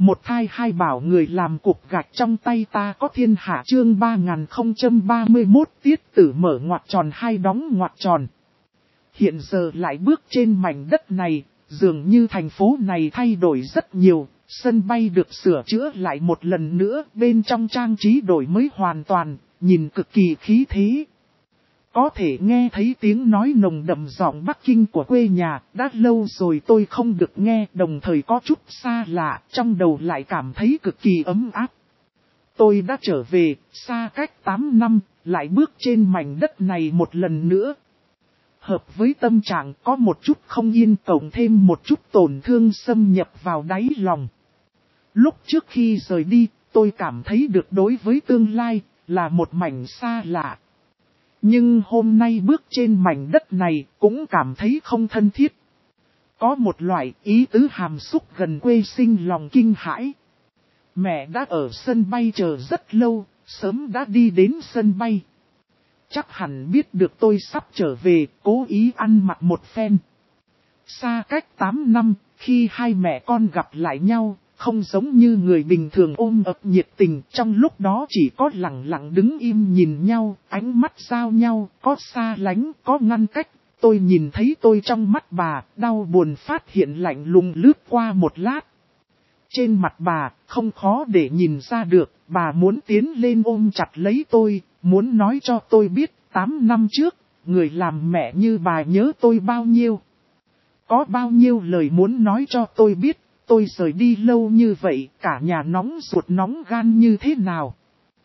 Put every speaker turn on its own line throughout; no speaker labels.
Một thai hai bảo người làm cục gạch trong tay ta có thiên hạ chương 3031 tiết tử mở ngoặc tròn hai đóng ngoặc tròn. Hiện giờ lại bước trên mảnh đất này, dường như thành phố này thay đổi rất nhiều, sân bay được sửa chữa lại một lần nữa, bên trong trang trí đổi mới hoàn toàn, nhìn cực kỳ khí thế. Có thể nghe thấy tiếng nói nồng đậm giọng Bắc Kinh của quê nhà, đã lâu rồi tôi không được nghe, đồng thời có chút xa lạ, trong đầu lại cảm thấy cực kỳ ấm áp. Tôi đã trở về, xa cách 8 năm, lại bước trên mảnh đất này một lần nữa. Hợp với tâm trạng có một chút không yên cộng thêm một chút tổn thương xâm nhập vào đáy lòng. Lúc trước khi rời đi, tôi cảm thấy được đối với tương lai, là một mảnh xa lạ. Nhưng hôm nay bước trên mảnh đất này cũng cảm thấy không thân thiết. Có một loại ý tứ hàm xúc gần quê sinh lòng kinh hãi. Mẹ đã ở sân bay chờ rất lâu, sớm đã đi đến sân bay. Chắc hẳn biết được tôi sắp trở về, cố ý ăn mặc một phen. Xa cách 8 năm, khi hai mẹ con gặp lại nhau, không giống như người bình thường ôm ấp nhiệt tình, trong lúc đó chỉ có lặng lặng đứng im nhìn nhau, ánh mắt giao nhau, có xa lánh, có ngăn cách. Tôi nhìn thấy tôi trong mắt bà, đau buồn phát hiện lạnh lùng lướt qua một lát. Trên mặt bà, không khó để nhìn ra được, bà muốn tiến lên ôm chặt lấy tôi, muốn nói cho tôi biết, 8 năm trước, người làm mẹ như bà nhớ tôi bao nhiêu. Có bao nhiêu lời muốn nói cho tôi biết. Tôi rời đi lâu như vậy, cả nhà nóng ruột nóng gan như thế nào.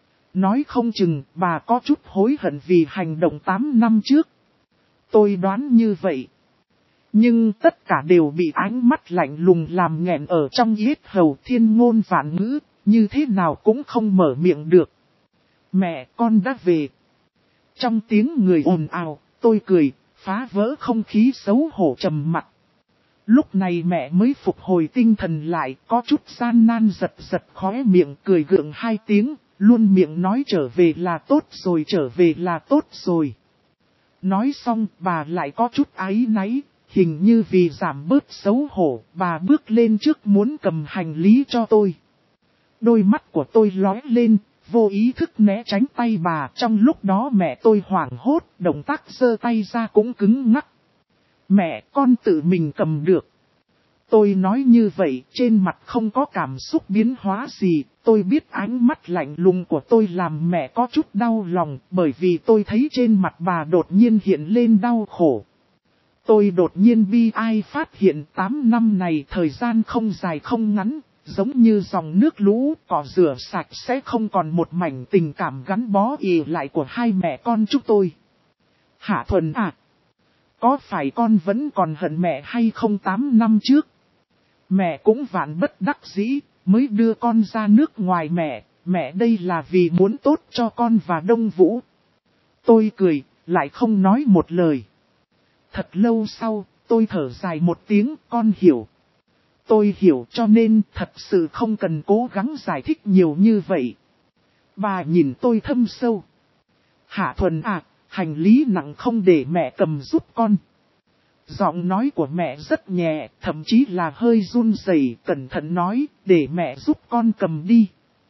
Nói không chừng, bà có chút hối hận vì hành động 8 năm trước. Tôi đoán như vậy. Nhưng tất cả đều bị ánh mắt lạnh lùng làm nghẹn ở trong yết hầu, thiên ngôn vạn ngữ, như thế nào cũng không mở miệng được. Mẹ, con đã về. Trong tiếng người ồn ào, tôi cười, phá vỡ không khí xấu hổ trầm mặc. Lúc này mẹ mới phục hồi tinh thần lại, có chút gian nan giật giật khóe miệng cười gượng hai tiếng, luôn miệng nói trở về là tốt rồi, trở về là tốt rồi. Nói xong bà lại có chút áy náy, hình như vì giảm bớt xấu hổ, bà bước lên trước muốn cầm hành lý cho tôi. Đôi mắt của tôi lóe lên, vô ý thức né tránh tay bà, trong lúc đó mẹ tôi hoảng hốt, động tác giơ tay ra cũng cứng ngắc. Mẹ, con tự mình cầm được. Tôi nói như vậy, trên mặt không có cảm xúc biến hóa gì, tôi biết ánh mắt lạnh lùng của tôi làm mẹ có chút đau lòng, bởi vì tôi thấy trên mặt bà đột nhiên hiện lên đau khổ. Tôi đột nhiên bi ai phát hiện 8 năm này thời gian không dài không ngắn, giống như dòng nước lũ, cỏ rửa sạch sẽ không còn một mảnh tình cảm gắn bó ì lại của hai mẹ con chúng tôi. Hạ Thuần à! Có phải con vẫn còn hận mẹ hay không 8 năm trước? Mẹ cũng vạn bất đắc dĩ, mới đưa con ra nước ngoài mẹ đây là vì muốn tốt cho con và Đông Vũ. Tôi cười, lại không nói một lời. Thật lâu sau, tôi thở dài một tiếng, con hiểu. Tôi hiểu cho nên thật sự không cần cố gắng giải thích nhiều như vậy. Bà nhìn tôi thâm sâu. Hạ Thuần à! Hành lý nặng không để mẹ cầm giúp con. Giọng nói của mẹ rất nhẹ, thậm chí là hơi run rẩy, cẩn thận nói, để mẹ giúp con cầm đi.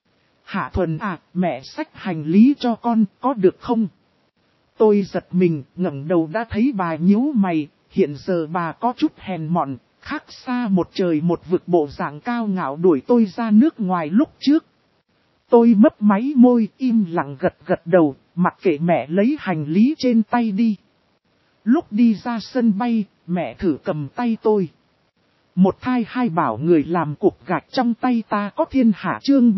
Hạ Thuần à, mẹ xách hành lý cho con, có được không? Tôi giật mình, ngẩng đầu đã thấy bà nhíu mày, hiện giờ bà có chút hèn mọn, khác xa một trời một vực bộ dạng cao ngạo đuổi tôi ra nước ngoài lúc trước. Tôi mấp máy môi, im lặng gật gật đầu, mặc kệ mẹ lấy hành lý trên tay đi. Lúc đi ra sân bay, mẹ thử cầm tay tôi. Một thai hai bảo người làm cục gạch trong tay ta có thiên hạ chương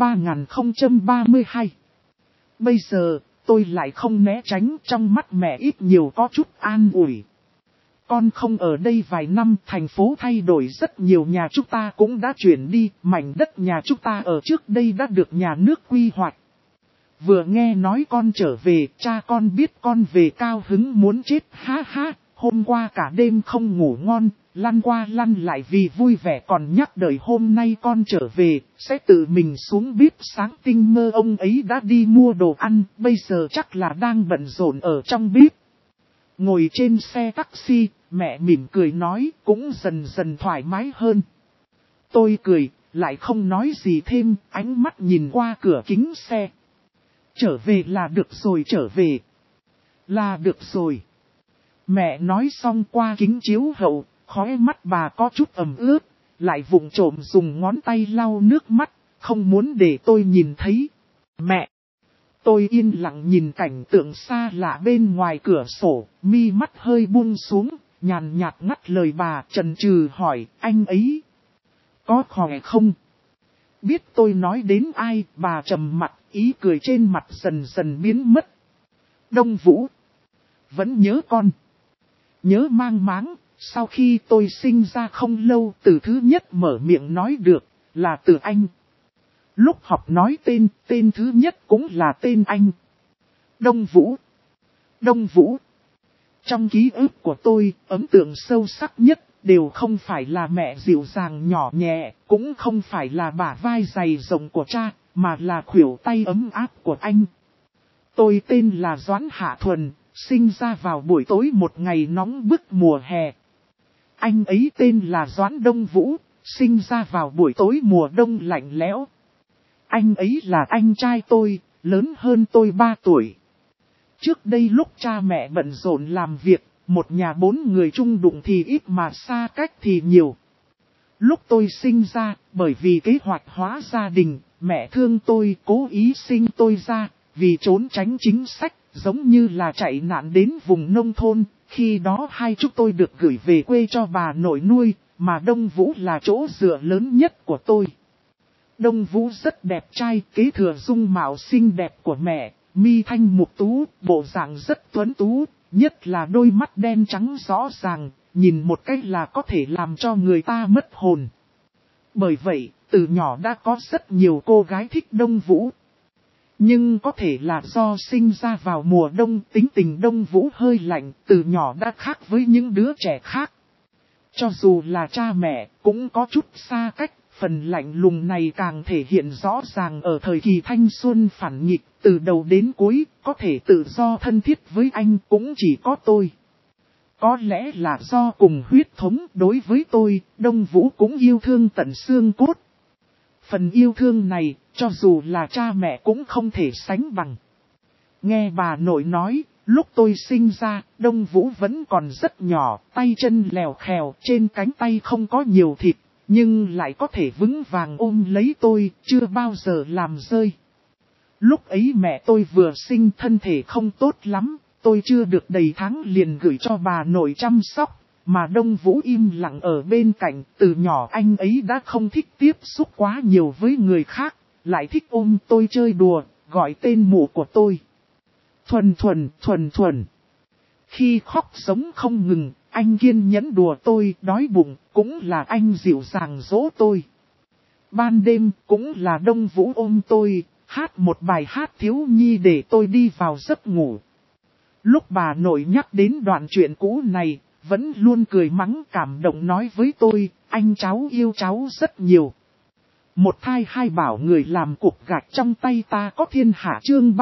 3032. Bây giờ, tôi lại không né tránh, trong mắt mẹ ít nhiều có chút an ủi. Con không ở đây vài năm, thành phố thay đổi rất nhiều, nhà chúng ta cũng đã chuyển đi, mảnh đất nhà chúng ta ở trước đây đã được nhà nước quy hoạch. Vừa nghe nói con trở về, cha con biết con về cao hứng muốn chết, ha ha, hôm qua cả đêm không ngủ ngon, lăn qua lăn lại vì vui vẻ còn nhắc đời hôm nay con trở về, sẽ tự mình xuống bếp sáng tinh mơ ông ấy đã đi mua đồ ăn, bây giờ chắc là đang bận rộn ở trong bếp. Ngồi trên xe taxi, mẹ mỉm cười nói, cũng dần dần thoải mái hơn. Tôi cười, lại không nói gì thêm, ánh mắt nhìn qua cửa kính xe. Trở về là được rồi, trở về là được rồi. Mẹ nói xong qua kính chiếu hậu, khóe mắt bà có chút ẩm ướt, lại vụng trộm dùng ngón tay lau nước mắt, không muốn để tôi nhìn thấy. Mẹ! Tôi yên lặng nhìn cảnh tượng xa lạ bên ngoài cửa sổ, mi mắt hơi buông xuống, nhàn nhạt ngắt lời bà, chần chừ hỏi, anh ấy có khỏe không? Biết tôi nói đến ai, bà trầm mặt, ý cười trên mặt dần dần biến mất. Đông Vũ! Vẫn nhớ con. Nhớ mang máng, sau khi tôi sinh ra không lâu, từ thứ nhất mở miệng nói được, là từ anh. Lúc học nói tên thứ nhất cũng là tên anh. Đông Vũ. Đông Vũ. Trong ký ức của tôi, ấn tượng sâu sắc nhất, đều không phải là mẹ dịu dàng nhỏ nhẹ, cũng không phải là bả vai dày rộng của cha, mà là khuỷu tay ấm áp của anh. Tôi tên là Doãn Hạ Thuần, sinh ra vào buổi tối một ngày nóng bức mùa hè. Anh ấy tên là Doãn Đông Vũ, sinh ra vào buổi tối mùa đông lạnh lẽo. Anh ấy là anh trai tôi, lớn hơn tôi 3 tuổi. Trước đây lúc cha mẹ bận rộn làm việc, một nhà 4 người chung đụng thì ít mà xa cách thì nhiều. Lúc tôi sinh ra, bởi vì kế hoạch hóa gia đình, mẹ thương tôi cố ý sinh tôi ra, vì trốn tránh chính sách, giống như là chạy nạn đến vùng nông thôn. Khi đó hai chúng tôi được gửi về quê cho bà nội nuôi, mà Đông Vũ là chỗ dựa lớn nhất của tôi. Đông Vũ rất đẹp trai, kế thừa dung mạo xinh đẹp của mẹ, mi thanh mục tú, bộ dạng rất tuấn tú, nhất là đôi mắt đen trắng rõ ràng, nhìn một cách là có thể làm cho người ta mất hồn. Bởi vậy, từ nhỏ đã có rất nhiều cô gái thích Đông Vũ. Nhưng có thể là do sinh ra vào mùa đông, tính tình Đông Vũ hơi lạnh, từ nhỏ đã khác với những đứa trẻ khác. Cho dù là cha mẹ, cũng có chút xa cách, phần lạnh lùng này càng thể hiện rõ ràng ở thời kỳ thanh xuân phản nghịch, từ đầu đến cuối, có thể tự do thân thiết với anh cũng chỉ có tôi. Có lẽ là do cùng huyết thống, đối với tôi, Đông Vũ cũng yêu thương tận xương cốt. Phần yêu thương này, cho dù là cha mẹ cũng không thể sánh bằng. Nghe bà nội nói, lúc tôi sinh ra, Đông Vũ vẫn còn rất nhỏ, tay chân lèo khèo, trên cánh tay không có nhiều thịt, nhưng lại có thể vững vàng ôm lấy tôi, chưa bao giờ làm rơi. Lúc ấy mẹ tôi vừa sinh thân thể không tốt lắm, tôi chưa được đầy tháng liền gửi cho bà nội chăm sóc. Mà Đông Vũ im lặng ở bên cạnh, từ nhỏ anh ấy đã không thích tiếp xúc quá nhiều với người khác, lại thích ôm tôi chơi đùa, gọi tên mụ của tôi. Thuần thuần, thuần thuần. Khi khóc sống không ngừng, anh kiên nhẫn đùa tôi, đói bụng, cũng là anh dịu dàng dỗ tôi. Ban đêm, cũng là Đông Vũ ôm tôi, hát một bài hát thiếu nhi để tôi đi vào giấc ngủ. Lúc bà nội nhắc đến đoạn chuyện cũ này, vẫn luôn cười mắng cảm động nói với tôi, anh cháu yêu cháu rất nhiều. Một thai hai bảo người làm cục gạch trong tay ta có thiên hạ chương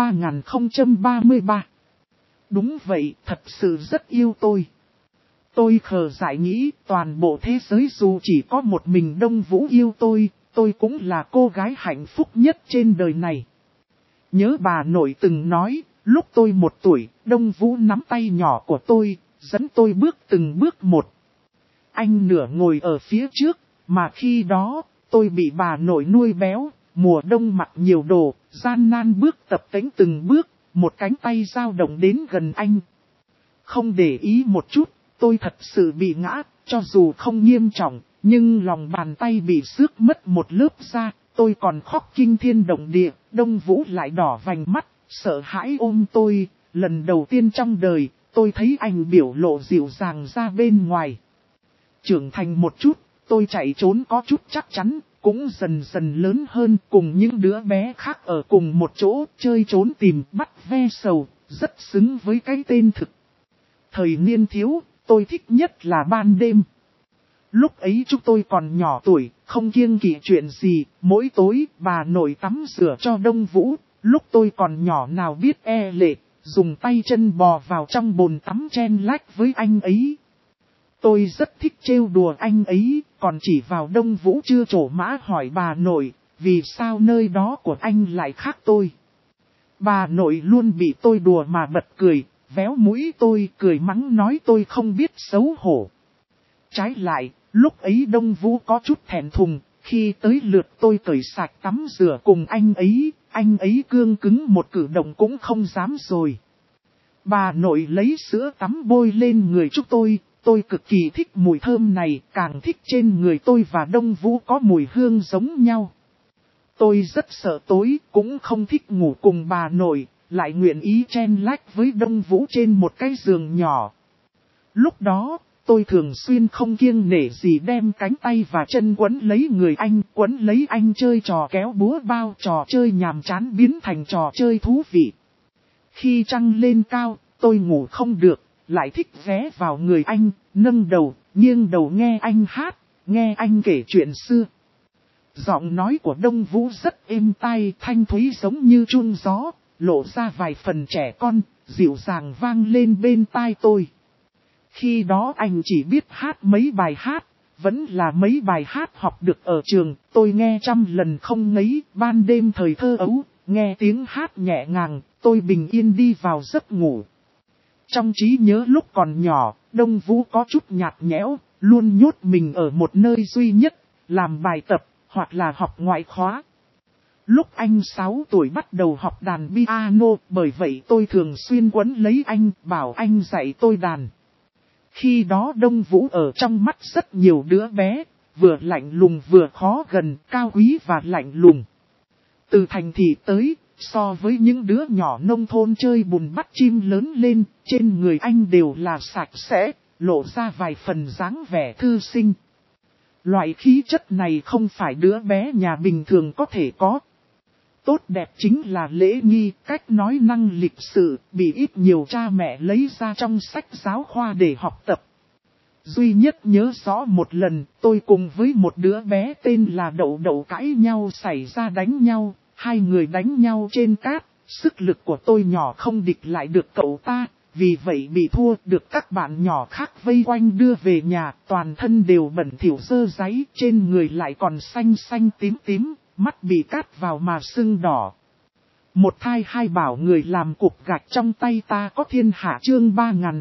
3033. Đúng vậy, thật sự rất yêu tôi. Tôi khờ dại nghĩ toàn bộ thế giới dù chỉ có một mình Đông Vũ yêu tôi cũng là cô gái hạnh phúc nhất trên đời này. Nhớ bà nội từng nói, lúc tôi 1 tuổi, Đông Vũ nắm tay nhỏ của tôi, dẫn tôi bước từng bước một. Anh nửa ngồi ở phía trước, mà khi đó, tôi bị bà nội nuôi béo, mùa đông mặc nhiều đồ, gian nan bước tập tễnh từng bước, một cánh tay dao động đến gần anh. Không để ý một chút, tôi thật sự bị ngã, cho dù không nghiêm trọng, nhưng lòng bàn tay bị xước mất một lớp da, tôi còn khóc kinh thiên động địa, Đông Vũ lại đỏ vành mắt, sợ hãi ôm tôi, lần đầu tiên trong đời, tôi thấy anh biểu lộ dịu dàng ra bên ngoài. Trưởng thành một chút, tôi chạy trốn có chút chắc chắn, cũng dần dần lớn hơn cùng những đứa bé khác ở cùng một chỗ, chơi trốn tìm bắt ve sầu, rất xứng với cái tên thực. Thời niên thiếu, tôi thích nhất là ban đêm. Lúc ấy chúng tôi còn nhỏ tuổi, không kiêng kỵ chuyện gì, mỗi tối bà nội tắm rửa cho Đông Vũ, lúc tôi còn nhỏ nào biết e lệ, dùng tay chân bò vào trong bồn tắm chen lách với anh ấy. Tôi rất thích trêu đùa anh ấy, còn chỉ vào Đông Vũ chưa trổ mã hỏi bà nội, vì sao nơi đó của anh lại khác tôi. Bà nội luôn bị tôi đùa mà bật cười, véo mũi tôi cười mắng nói tôi không biết xấu hổ. Trái lại, lúc ấy Đông Vũ có chút thẹn thùng, khi tới lượt tôi cởi sạch tắm rửa cùng anh ấy cương cứng một cử động cũng không dám rồi. Bà nội lấy sữa tắm bôi lên người chúng tôi cực kỳ thích mùi thơm này, càng thích trên người tôi và Đông Vũ có mùi hương giống nhau. Tôi rất sợ tối, cũng không thích ngủ cùng bà nội, lại nguyện ý chen lách với Đông Vũ trên một cái giường nhỏ. Lúc đó, tôi thường xuyên không kiêng nể gì đem cánh tay và chân quấn lấy người anh, quấn lấy anh chơi trò kéo búa bao, trò chơi nhàm chán biến thành trò chơi thú vị. Khi trăng lên cao, tôi ngủ không được, lại thích ghé vào người anh, nâng đầu, nghiêng đầu nghe anh hát, nghe anh kể chuyện xưa. Giọng nói của Đông Vũ rất êm tai, thanh thúy giống như chuông gió, lộ ra vài phần trẻ con, dịu dàng vang lên bên tai tôi. Khi đó anh chỉ biết hát mấy bài hát, vẫn là mấy bài hát học được ở trường, tôi nghe trăm lần không ngấy, ban đêm thời thơ ấu, nghe tiếng hát nhẹ nhàng, tôi bình yên đi vào giấc ngủ. Trong trí nhớ lúc còn nhỏ, Đông Vũ có chút nhạt nhẽo, luôn nhốt mình ở một nơi duy nhất, làm bài tập, hoặc là học ngoại khóa. Lúc anh 6 tuổi bắt đầu học đàn piano, bởi vậy tôi thường xuyên quấn lấy anh, bảo anh dạy tôi đàn. Khi đó Đông Vũ ở trong mắt rất nhiều đứa bé, vừa lạnh lùng vừa khó gần, cao quý và lạnh lùng. Từ thành thị tới, so với những đứa nhỏ nông thôn chơi bùn bắt chim lớn lên, trên người anh đều là sạch sẽ, lộ ra vài phần dáng vẻ thư sinh. Loại khí chất này không phải đứa bé nhà bình thường có thể có. Tốt đẹp chính là lễ nghi, cách nói năng lịch sự, bị ít nhiều cha mẹ lấy ra trong sách giáo khoa để học tập. Duy nhất nhớ rõ một lần, tôi cùng với một đứa bé tên là Đậu Đậu cãi nhau xảy ra đánh nhau, hai người đánh nhau trên cát, sức lực của tôi nhỏ không địch lại được cậu ta, vì vậy bị thua, được các bạn nhỏ khác vây quanh đưa về nhà, toàn thân đều bẩn thỉu dơ dáy, trên người lại còn xanh xanh tím tím, mắt bị cát vào mà sưng đỏ. Một thai hai bảo người làm cục gạch trong tay ta có thiên hạ chương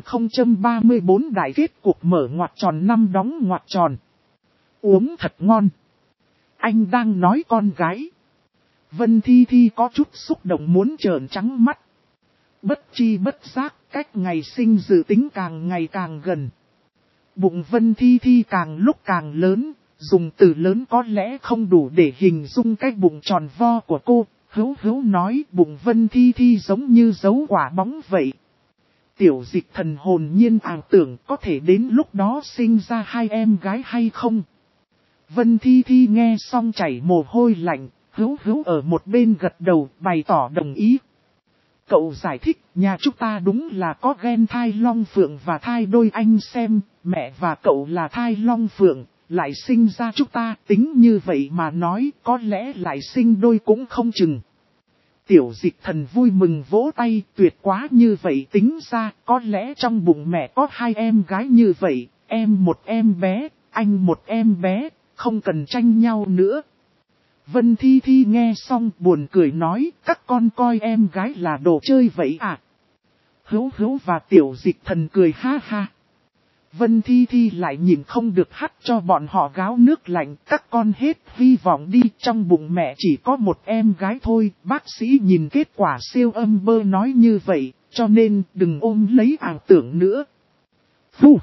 3034 đại kết cục mở ngoặc tròn năm đóng ngoặc tròn. Uống thật ngon. Anh đang nói con gái. Vân Thi Thi có chút xúc động muốn trợn trắng mắt. Bất chi bất giác, cách ngày sinh dự tính càng ngày càng gần. Bụng Vân Thi Thi càng lúc càng lớn, dùng từ lớn có lẽ không đủ để hình dung cái bụng tròn vo của cô. Hữu nói bụng Vân Thi Thi giống như dấu quả bóng vậy. Tiểu Dịch Thần hồn nhiên ảo tưởng có thể đến lúc đó sinh ra hai em gái hay không. Vân Thi Thi nghe xong chảy mồ hôi lạnh, Hữu ở một bên gật đầu bày tỏ đồng ý. Cậu giải thích nhà chúng ta đúng là có gen thai long phượng và thai đôi, anh xem, mẹ và cậu là thai long phượng, lại sinh ra chúng ta, tính như vậy mà nói có lẽ lại sinh đôi cũng không chừng. Tiểu Dịch Thần vui mừng vỗ tay, tuyệt quá, như vậy tính ra, có lẽ trong bụng mẹ có hai em gái như vậy, em một em bé, anh một em bé, không cần tranh nhau nữa. Vân Thi Thi nghe xong buồn cười nói, các con coi em gái là đồ chơi vậy à? Hữu và Tiểu Dịch Thần cười ha ha. Vân Thi Thi lại nhìn không được hắt cho bọn họ gáo nước lạnh, các con hết hy vọng đi, trong bụng mẹ chỉ có một em gái thôi, bác sĩ nhìn kết quả siêu âm bơ nói như vậy, cho nên đừng ôm lấy ảo tưởng nữa. Phù.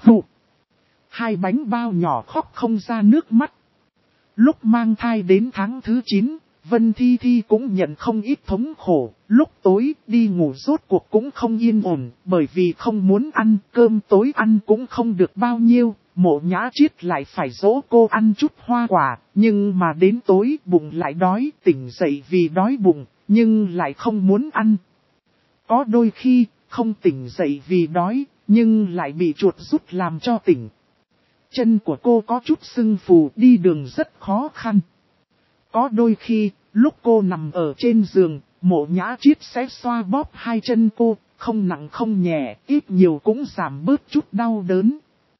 Hai bánh bao nhỏ khóc không ra nước mắt. Lúc mang thai đến tháng thứ 9, Vân Thi Thi cũng nhận không ít thống khổ, lúc tối đi ngủ rốt cuộc cũng không yên ổn, bởi vì không muốn ăn, cơm tối ăn cũng không được bao nhiêu, Mộ Nhã Triết lại phải dỗ cô ăn chút hoa quả, nhưng mà đến tối bụng lại đói, tỉnh dậy vì đói bụng, nhưng lại không muốn ăn. Có đôi khi, không tỉnh dậy vì đói, nhưng lại bị chuột rút làm cho tỉnh. Chân của cô có chút sưng phù, đi đường rất khó khăn. Có đôi khi, lúc cô nằm ở trên giường, Mộ Nhã Triết sẽ xoa bóp hai chân cô, không nặng không nhẹ, ít nhiều cũng giảm bớt chút đau đớn.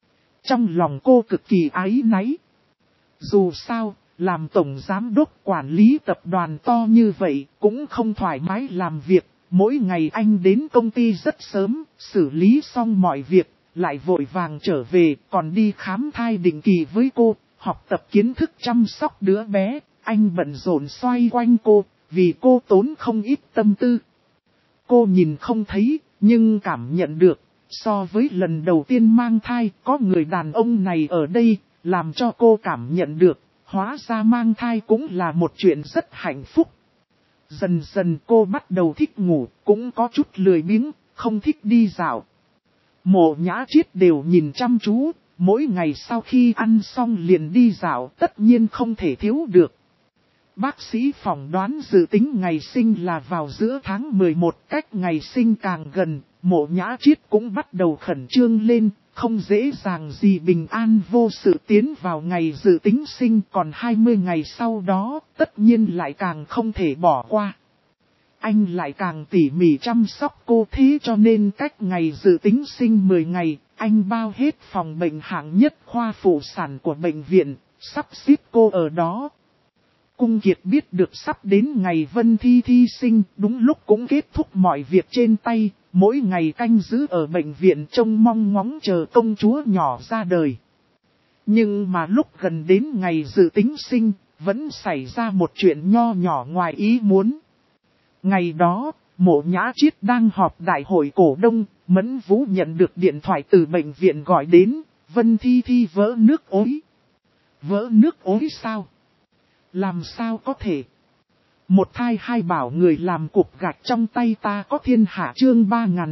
Trong lòng cô cực kỳ áy náy. Dù sao, làm tổng giám đốc quản lý tập đoàn to như vậy cũng không thoải mái làm việc. Mỗi ngày anh đến công ty rất sớm, xử lý xong mọi việc, lại vội vàng trở về, còn đi khám thai định kỳ với cô, học tập kiến thức chăm sóc đứa bé. Anh bận rộn xoay quanh cô, vì cô tốn không ít tâm tư. Cô nhìn không thấy, nhưng cảm nhận được, so với lần đầu tiên mang thai, có người đàn ông này ở đây, làm cho cô cảm nhận được, hóa ra mang thai cũng là một chuyện rất hạnh phúc. Dần dần cô bắt đầu thích ngủ, cũng có chút lười biếng, không thích đi dạo. Mộ Nhã Chiết đều nhìn chăm chú, mỗi ngày sau khi ăn xong liền đi dạo tất nhiên không thể thiếu được. Bác sĩ phỏng đoán dự tính ngày sinh là vào giữa tháng 11, cách ngày sinh càng gần, Mộ Nhã Chiết cũng bắt đầu khẩn trương lên, không dễ dàng gì bình an vô sự tiến vào ngày dự tính sinh, còn 20 ngày sau đó, tất nhiên lại càng không thể bỏ qua. Anh lại càng tỉ mỉ chăm sóc cô, thế cho nên cách ngày dự tính sinh 10 ngày, anh bao hết phòng bệnh hạng nhất khoa phụ sản của bệnh viện, sắp xếp cô ở đó. Cung Kiệt biết được sắp đến ngày Vân Thi Thi sinh, đúng lúc cũng kết thúc mọi việc trên tay, mỗi ngày canh giữ ở bệnh viện trông mong ngóng chờ công chúa nhỏ ra đời. Nhưng mà lúc gần đến ngày dự tính sinh, vẫn xảy ra một chuyện nho nhỏ ngoài ý muốn. Ngày đó, Mộ Nhã Chiết đang họp đại hội cổ đông, Mẫn Vũ nhận được điện thoại từ bệnh viện gọi đến, Vân Thi Thi vỡ nước ối. Vỡ nước ối sao? Làm sao có thể? Một thai hai bảo người làm cục gạch trong tay ta có thiên hạ chương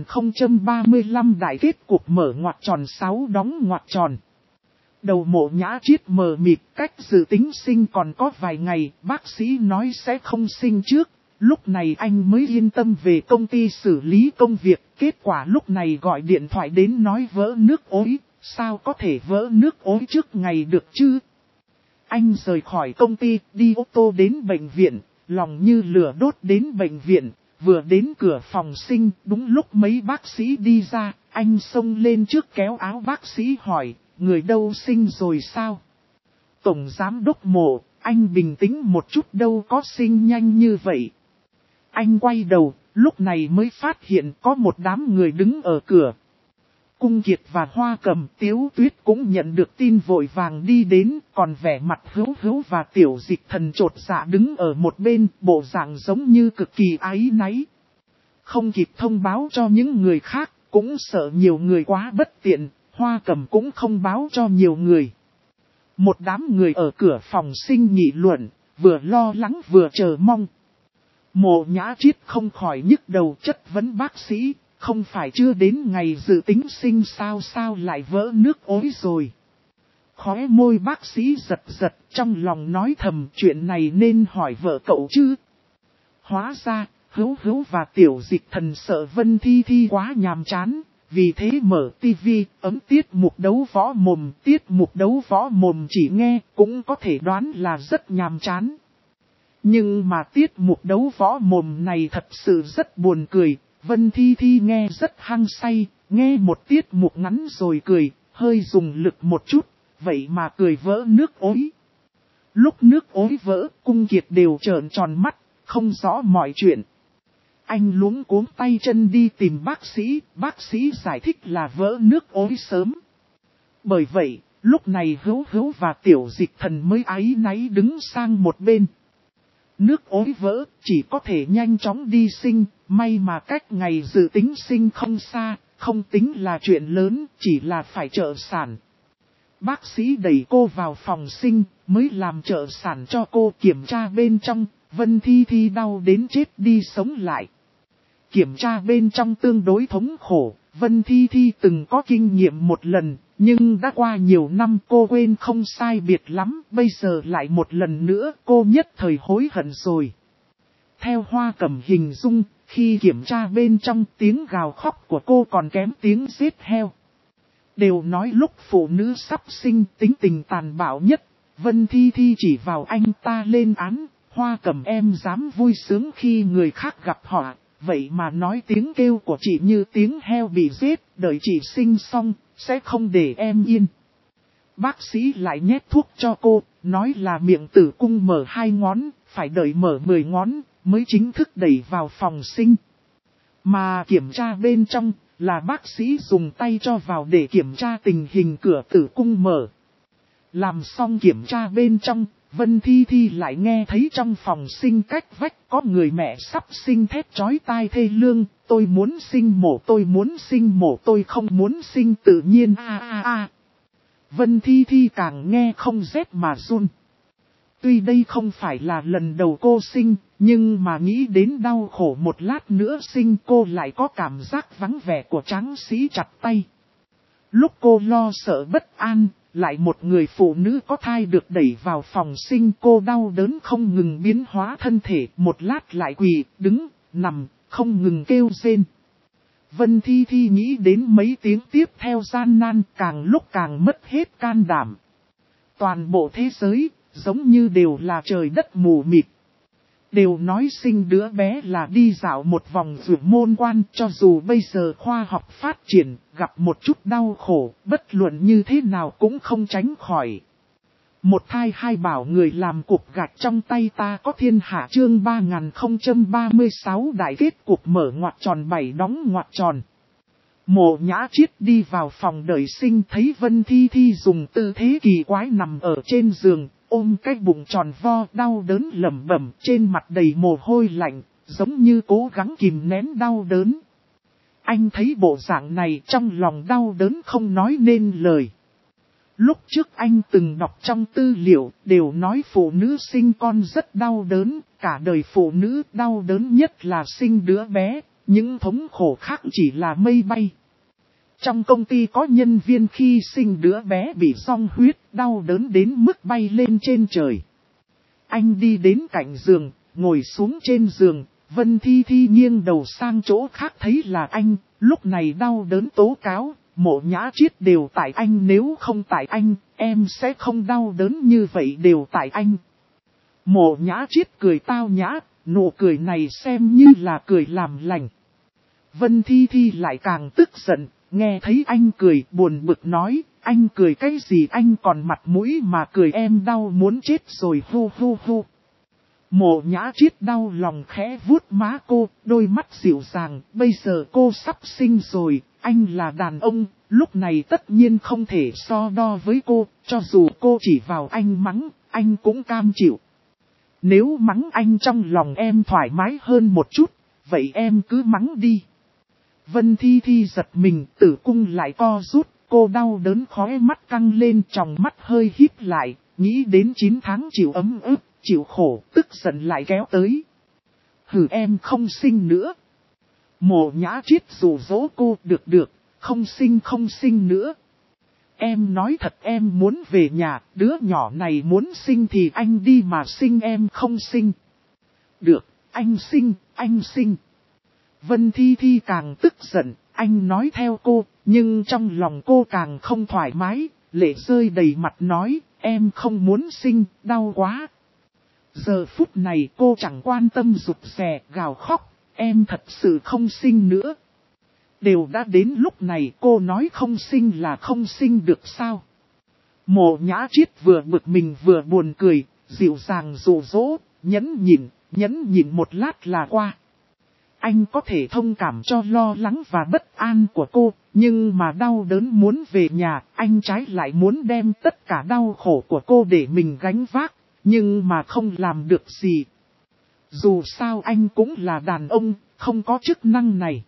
3035 đại kết cục mở ngoặc tròn 6 đóng ngoặc tròn. Đầu Mộ Nhã Chiết mờ mịt, cách dự tính sinh còn có vài ngày, bác sĩ nói sẽ không sinh trước. Lúc này anh mới yên tâm về công ty xử lý công việc, kết quả lúc này gọi điện thoại đến nói vỡ nước ối, sao có thể vỡ nước ối trước ngày được chứ? Anh rời khỏi công ty, đi ô tô đến bệnh viện, lòng như lửa đốt đến bệnh viện, vừa đến cửa phòng sinh, đúng lúc mấy bác sĩ đi ra, anh xông lên trước kéo áo bác sĩ hỏi, người đâu sinh rồi sao? Tổng giám đốc Mộ, anh bình tĩnh một chút, đâu có sinh nhanh như vậy. Anh quay đầu, lúc này mới phát hiện có một đám người đứng ở cửa. Cung Kiệt và Hoa Cầm, Tiếu Tuyết cũng nhận được tin vội vàng đi đến, còn vẻ mặt Hữu Hữu và Tiểu Dịch Thần chột dạ đứng ở một bên, bộ dạng giống như cực kỳ áy náy. Không kịp thông báo cho những người khác, cũng sợ nhiều người quá bất tiện, Hoa Cầm cũng không báo cho nhiều người. Một đám người ở cửa phòng sinh nghị luận, vừa lo lắng vừa chờ mong. Mộ Nhã Chiết không khỏi nhức đầu chất vấn bác sĩ, không phải chưa đến ngày dự tính sinh sao lại vỡ nước ối rồi. Khóe môi bác sĩ giật giật, trong lòng nói thầm chuyện này nên hỏi vợ cậu chứ. Hóa ra, Hữu Hữu và Tiểu Dịch Thần sợ Vân Thi Thi quá nhàm chán, vì thế mở tivi, ấm tiết mục đấu võ mồm. Tiết mục đấu võ mồm chỉ nghe cũng có thể đoán là rất nhàm chán. Nhưng mà tiết mục đấu võ mồm này thật sự rất buồn cười, Vân Thi Thi nghe rất hăng say, nghe một tiết mục ngắn rồi cười, hơi dùng lực một chút, vậy mà cười vỡ nước ối. Lúc nước ối vỡ, Cung Kiệt đều trợn tròn mắt, không rõ mọi chuyện. Anh luống cuống tay chân đi tìm bác sĩ giải thích là vỡ nước ối sớm. Bởi vậy, lúc này Hữu Hữu và Tiểu Dịch Thần mới áy náy đứng sang một bên. Nước ối vỡ, chỉ có thể nhanh chóng đi sinh, may mà cách ngày dự tính sinh không xa, không tính là chuyện lớn, chỉ là phải trợ sản. Bác sĩ đẩy cô vào phòng sinh, mới làm trợ sản cho cô kiểm tra bên trong, Vân Thi Thi đau đến chết đi sống lại. Kiểm tra bên trong tương đối thống khổ, Vân Thi Thi từng có kinh nghiệm một lần, nhưng đã qua nhiều năm cô quên không sai biệt lắm, bây giờ lại một lần nữa cô nhất thời hối hận rồi. Theo Hoa Cầm hình dung, khi kiểm tra bên trong tiếng gào khóc của cô còn kém tiếng giết heo. Đều nói lúc phụ nữ sắp sinh tính tình tàn bạo nhất, Vân Thi Thi chỉ vào anh ta lên án, Hoa Cầm em dám vui sướng khi người khác gặp họa. Vậy mà nói tiếng kêu của chị như tiếng heo bị giết, đợi chị sinh xong, sẽ không để em yên. Bác sĩ lại nhét thuốc cho cô, nói là miệng tử cung mở 2 ngón, phải đợi mở 10 ngón, mới chính thức đẩy vào phòng sinh. Mà kiểm tra bên trong, là bác sĩ dùng tay cho vào để kiểm tra tình hình cửa tử cung mở. Làm xong kiểm tra bên trong, Vân Thi Thi lại nghe thấy trong phòng sinh cách vách có người mẹ sắp sinh thét chói tai thê lương, tôi muốn sinh mổ, tôi muốn sinh mổ, tôi không muốn sinh tự nhiên Vân Thi Thi càng nghe không rét mà run. Tuy đây không phải là lần đầu cô sinh, nhưng mà nghĩ đến đau khổ một lát nữa sinh cô lại có cảm giác vắng vẻ của tráng sĩ chặt tay. Lúc cô lo sợ bất an, lại một người phụ nữ có thai được đẩy vào phòng sinh, cô đau đớn không ngừng biến hóa thân thể, một lát lại quỳ, đứng, nằm, không ngừng kêu rên. Vân Thi Thi nghĩ đến mấy tiếng tiếp theo gian nan, càng lúc càng mất hết can đảm. Toàn bộ thế giới, giống như đều là trời đất mù mịt. Đều nói sinh đứa bé là đi dạo một vòng vượt môn quan, cho dù bây giờ khoa học phát triển, gặp một chút đau khổ, bất luận như thế nào cũng không tránh khỏi. Một thai hai bảo người làm cục gạch trong tay ta có thiên hạ chương 3036 đại kết cục mở ngoặc tròn 7 đóng ngoặc tròn. Mộ Nhã Chiết đi vào phòng đợi sinh thấy Vân Thi Thi dùng tư thế kỳ quái nằm ở trên giường, ôm cái bụng tròn vo đau đớn lẩm bẩm trên mặt đầy mồ hôi lạnh, giống như cố gắng kìm nén đau đớn. Anh thấy bộ dạng này trong lòng đau đớn không nói nên lời. Lúc trước anh từng đọc trong tư liệu đều nói phụ nữ sinh con rất đau đớn, cả đời phụ nữ đau đớn nhất là sinh đứa bé, những thống khổ khác chỉ là mây bay. Trong công ty có nhân viên khi sinh đứa bé bị rong huyết, đau đớn đến mức bay lên trên trời. Anh đi đến cạnh giường, ngồi xuống trên giường, Vân Thi Thi nghiêng đầu sang chỗ khác thấy là anh, lúc này đau đớn tố cáo, Mộ Nhã Chiết đều tại anh, nếu không tại anh, em sẽ không đau đớn như vậy, đều tại anh. Mộ Nhã Chiết cười tao nhã, nụ cười này xem như là cười làm lành. Vân Thi Thi lại càng tức giận, nghe thấy anh cười buồn bực nói, anh cười cái gì, anh còn mặt mũi mà cười, em đau muốn chết rồi hu hu hu. Mộ Nhã Chiết đau lòng khẽ vuốt má cô, đôi mắt dịu dàng, bây giờ cô sắp sinh rồi, anh là đàn ông, lúc này tất nhiên không thể so đo với cô, cho dù cô chỉ vào anh mắng, anh cũng cam chịu. Nếu mắng anh trong lòng em thoải mái hơn một chút, vậy em cứ mắng đi. Vân Thi Thi giật mình, tử cung lại co rút, cô đau đớn khóe mắt căng lên, tròng mắt hơi híp lại, nghĩ đến 9 tháng chịu ấm ức, chịu khổ, tức giận lại kéo tới. Hừ, em không sinh nữa. Mộ Nhã Chiết dụ dỗ cô, được, không sinh nữa. Em nói thật, em muốn về nhà, đứa nhỏ này muốn sinh thì anh đi mà sinh, em không sinh. Được, anh sinh. Vân Thi Thi càng tức giận, anh nói theo cô, nhưng trong lòng cô càng không thoải mái, lệ rơi đầy mặt nói, em không muốn sinh, đau quá. Giờ phút này cô chẳng quan tâm rụt rè, gào khóc, em thật sự không sinh nữa. Đều đã đến lúc này cô nói không sinh là không sinh được sao? Mộ Nhã Chiết vừa bực mình vừa buồn cười, dịu dàng dụ dỗ, nhẫn nhịn một lát là qua. Anh có thể thông cảm cho lo lắng và bất an của cô, nhưng mà đau đớn muốn về nhà, anh trái lại muốn đem tất cả đau khổ của cô để mình gánh vác, nhưng mà không làm được gì. Dù sao anh cũng là đàn ông, không có chức năng này.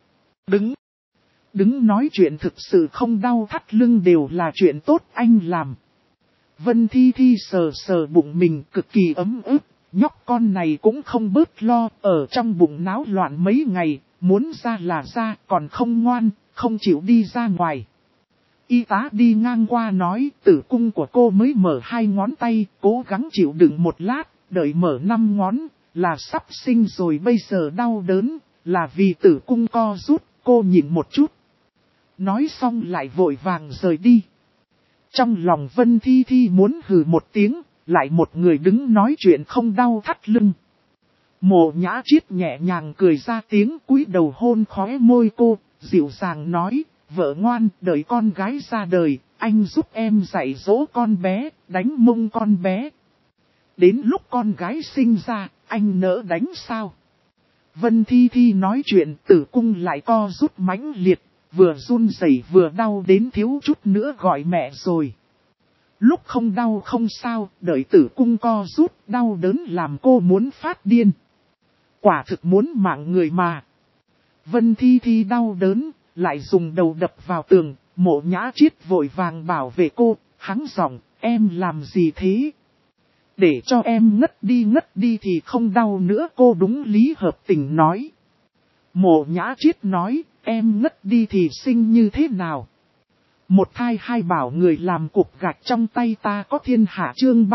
Đứng nói chuyện thực sự không đau thắt lưng đều là chuyện tốt anh làm. Vân Thi Thi sờ bụng mình cực kỳ ấm ức, nhóc con này cũng không bớt lo, ở trong bụng náo loạn mấy ngày, muốn ra là ra, còn không ngoan, không chịu đi ra ngoài. Y tá đi ngang qua nói, tử cung của cô mới mở 2 ngón tay, cố gắng chịu đựng một lát, đợi mở 5 ngón, là sắp sinh rồi, bây giờ đau đớn, là vì tử cung co rút, cô nhịn một chút. Nói xong lại vội vàng rời đi. Trong lòng Vân Thi Thi muốn hừ một tiếng, lại một người đứng nói chuyện không đau thắt lưng. Mộ Nhã Chiết nhẹ nhàng cười ra tiếng, cúi đầu hôn khóe môi cô, dịu dàng nói, vợ ngoan, đợi con gái ra đời, anh giúp em dạy dỗ con bé, đánh mông con bé. Đến lúc con gái sinh ra, anh nỡ đánh sao? Vân Thi Thi nói chuyện, tử cung lại co rút mãnh liệt, vừa run rẩy vừa đau đến thiếu chút nữa gọi mẹ rồi. Lúc không đau không sao, đợi tử cung co rút, đau đớn làm cô muốn phát điên. Quả thực muốn mạng người mà. Vân Thi Thi đau đớn, lại dùng đầu đập vào tường, Mộ Nhã Triết vội vàng bảo vệ cô, hắng giọng, em làm gì thế? Để cho em ngất đi thì không đau nữa, cô đúng lý hợp tình nói. Mộ Nhã Triết nói, em ngất đi thì sinh như thế nào? Một thai hai bảo người làm cục gạch trong tay ta có thiên hạ chương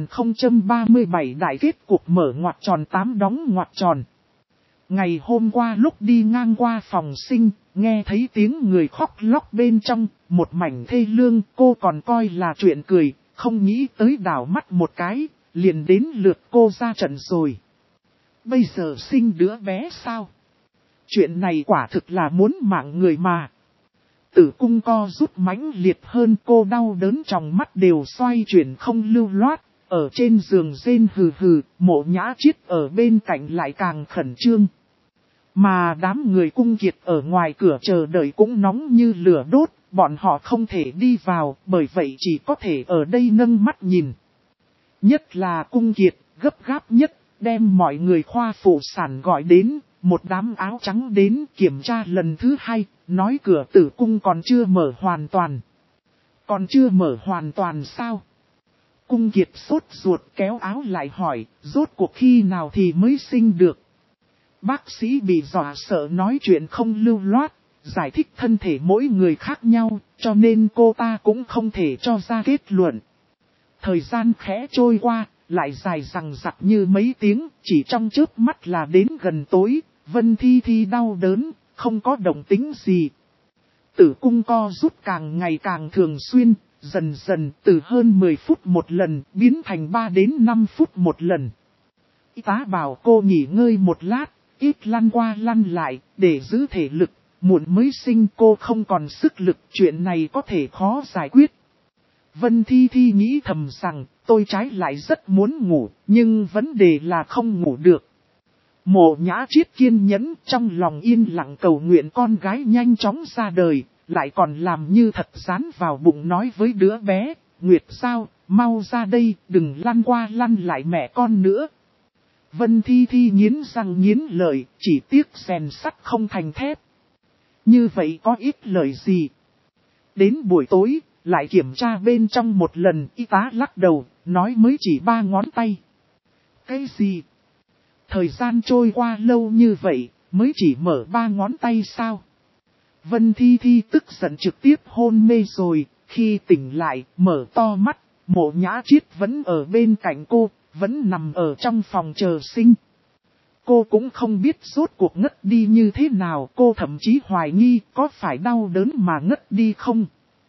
3037 đại kết cuộc mở ngoặc tròn 8 đóng ngoặc tròn. Ngày hôm qua lúc đi ngang qua phòng sinh, nghe thấy tiếng người khóc lóc bên trong, một mảnh thê lương, cô còn coi là chuyện cười, không nghĩ tới đảo mắt một cái, liền đến lượt cô ra trận rồi. Bây giờ sinh đứa bé sao? Chuyện này quả thực là muốn mạng người mà. Tử cung co rút mãnh liệt hơn, cô đau đớn trong mắt đều xoay chuyển không lưu loát, ở trên giường rên hừ hừ, Mộ Nhã Triết ở bên cạnh lại càng khẩn trương. Mà đám người cung kiệt ở ngoài cửa chờ đợi cũng nóng như lửa đốt, bọn họ không thể đi vào, bởi vậy chỉ có thể ở đây nâng mắt nhìn. Nhất là cung kiệt, gấp gáp nhất, đem mọi người khoa phụ sản gọi đến, một đám áo trắng đến kiểm tra lần thứ hai, nói cửa tử cung còn chưa mở hoàn toàn. Còn chưa mở hoàn toàn sao? Cung kiệt sốt ruột kéo áo lại hỏi, rốt cuộc khi nào thì mới sinh được? Bác sĩ bị dọa sợ nói chuyện không lưu loát, giải thích thân thể mỗi người khác nhau, cho nên cô ta cũng không thể cho ra kết luận. Thời gian khẽ trôi qua, lại dài dằng dặc như mấy tiếng, chỉ trong chớp mắt là đến gần tối, Vân Thi Thi đau đớn, không có động tính gì. Tử cung co rút càng ngày càng thường xuyên, dần dần từ hơn 10 phút một lần, biến thành 3 đến 5 phút một lần. Y tá bảo cô nghỉ ngơi một lát, ít lăn qua lăn lại, để giữ thể lực, muộn mới sinh cô không còn sức lực, chuyện này có thể khó giải quyết. Vân Thi Thi nghĩ thầm rằng, tôi trái lại rất muốn ngủ, nhưng vấn đề là không ngủ được. Mộ Nhã Triết kiên nhẫn trong lòng yên lặng cầu nguyện con gái nhanh chóng ra đời, lại còn làm như thật dán vào bụng nói với đứa bé, Nguyệt Giao, mau ra đây, đừng lăn qua lăn lại mẹ con nữa. Vân Thi Thi nghiến răng nghiến lợi, chỉ tiếc rèn sắt không thành thép. Như vậy có ích lợi gì? Đến buổi tối, lại kiểm tra bên trong một lần, y tá lắc đầu, nói mới chỉ 3 ngón tay. Cái gì? Thời gian trôi qua lâu như vậy, mới chỉ mở 3 ngón tay sao? Vân Thi Thi tức giận trực tiếp hôn mê rồi, khi tỉnh lại, mở to mắt, Mộ Nhã Triết vẫn ở bên cạnh cô, vẫn nằm ở trong phòng chờ sinh. Cô cũng không biết rốt cuộc ngất đi như thế nào, cô thậm chí hoài nghi có phải đau đớn mà ngất đi không?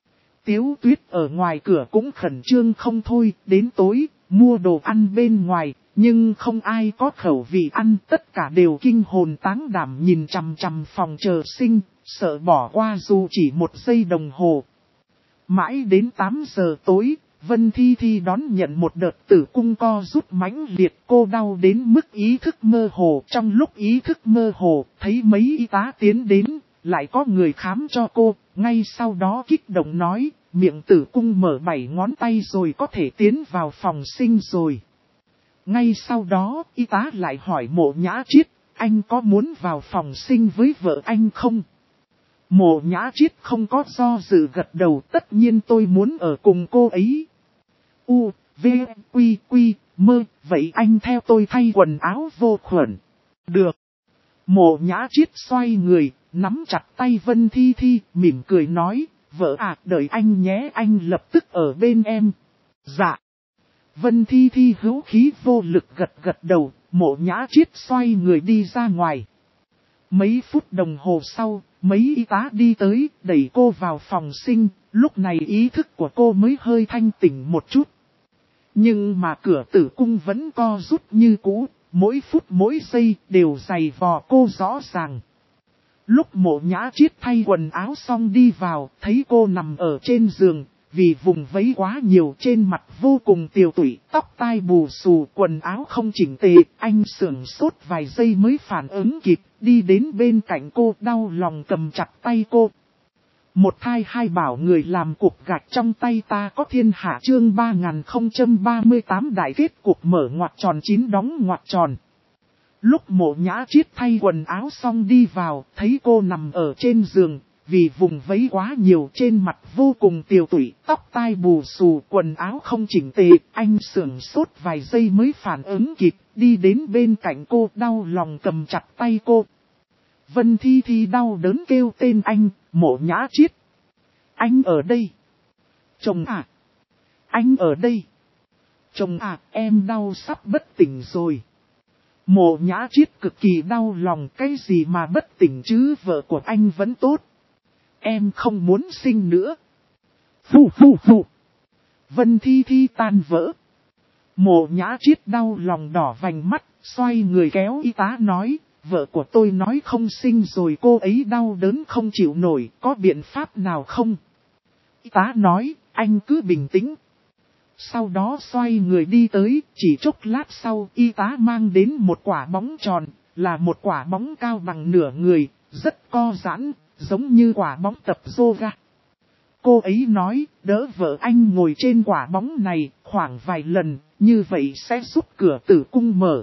Tiếu Tuyết ở ngoài cửa cũng khẩn trương không thôi, đến tối, mua đồ ăn bên ngoài, nhưng không ai có khẩu vị ăn, tất cả đều kinh hồn táng đảm nhìn chằm chằm phòng chờ sinh, sợ bỏ qua dù chỉ 1 giây đồng hồ. Mãi đến 8 giờ tối, Vân Thi Thi đón nhận một đợt tử cung co rút mãnh liệt, cô đau đến mức ý thức mơ hồ. Trong lúc ý thức mơ hồ, thấy mấy y tá tiến đến, lại có người khám cho cô, ngay sau đó kích động nói, miệng tử cung mở 7 ngón tay rồi có thể tiến vào phòng sinh rồi. Ngay sau đó, y tá lại hỏi Mộ Nhã Triết, anh có muốn vào phòng sinh với vợ anh không? Mộ Nhã Triết không có do dự gật đầu, tất nhiên tôi muốn ở cùng cô ấy. U, V, Quy, Quy, Mơ, vậy anh theo tôi thay quần áo vô khuẩn. Được. Mộ Nhã Triết xoay người, nắm chặt tay Vân Thi Thi, mỉm cười nói, vợ à, đợi anh nhé, anh lập tức ở bên em. Dạ. Vân Thi Thi hữu khí vô lực gật gật đầu, Mộ Nhã Triết xoay người đi ra ngoài. Mấy phút đồng hồ sau, mấy y tá đi tới, đẩy cô vào phòng sinh, lúc này ý thức của cô mới hơi thanh tỉnh một chút. Nhưng mà cửa tử cung vẫn co rút như cũ, mỗi phút mỗi giây đều giày vò cô rõ ràng. Lúc Mộ Nhã Triết thay quần áo xong đi vào, thấy cô nằm ở trên giường, vì vùng vấy quá nhiều trên mặt vô cùng tiều tụy, tóc tai bù xù, quần áo không chỉnh tề. Anh sửng sốt vài giây mới phản ứng kịp, đi đến bên cạnh cô, đau lòng cầm chặt tay cô. Một thai hai bảo người làm cục gạch trong tay ta có thiên hạ chương 3038 đại kết cục mở ngoặc tròn 9 đóng ngoặc tròn. Lúc Mộ Nhã Triết thay quần áo xong đi vào, thấy cô nằm ở trên giường, vì vùng vấy quá nhiều trên mặt vô cùng tiều tụy, tóc tai bù xù, quần áo không chỉnh tề. Anh sửng sốt vài giây mới phản ứng kịp, đi đến bên cạnh cô, đau lòng cầm chặt tay cô. Vân Thi Thi đau đớn kêu tên anh, Mộ Nhã Triết. Anh ở đây. Chồng à. Anh ở đây. Chồng à, em đau sắp bất tỉnh rồi. Mộ Nhã Triết cực kỳ đau lòng, cái gì mà bất tỉnh chứ, vợ của anh vẫn tốt. Em không muốn sinh nữa. Phù phù phù. Vân Thi Thi tan vỡ. Mộ Nhã Triết đau lòng đỏ vành mắt, xoay người kéo y tá nói, vợ của tôi nói không sinh rồi, cô ấy đau đớn không chịu nổi, có biện pháp nào không? Y tá nói, anh cứ bình tĩnh. Sau đó xoay người đi tới, chỉ chốc lát sau y tá mang đến một quả bóng tròn, là một quả bóng cao bằng nửa người, rất co giãn, giống như quả bóng tập yoga. Cô ấy nói, đỡ vợ anh ngồi trên quả bóng này khoảng vài lần, như vậy sẽ giúp cửa tử cung mở.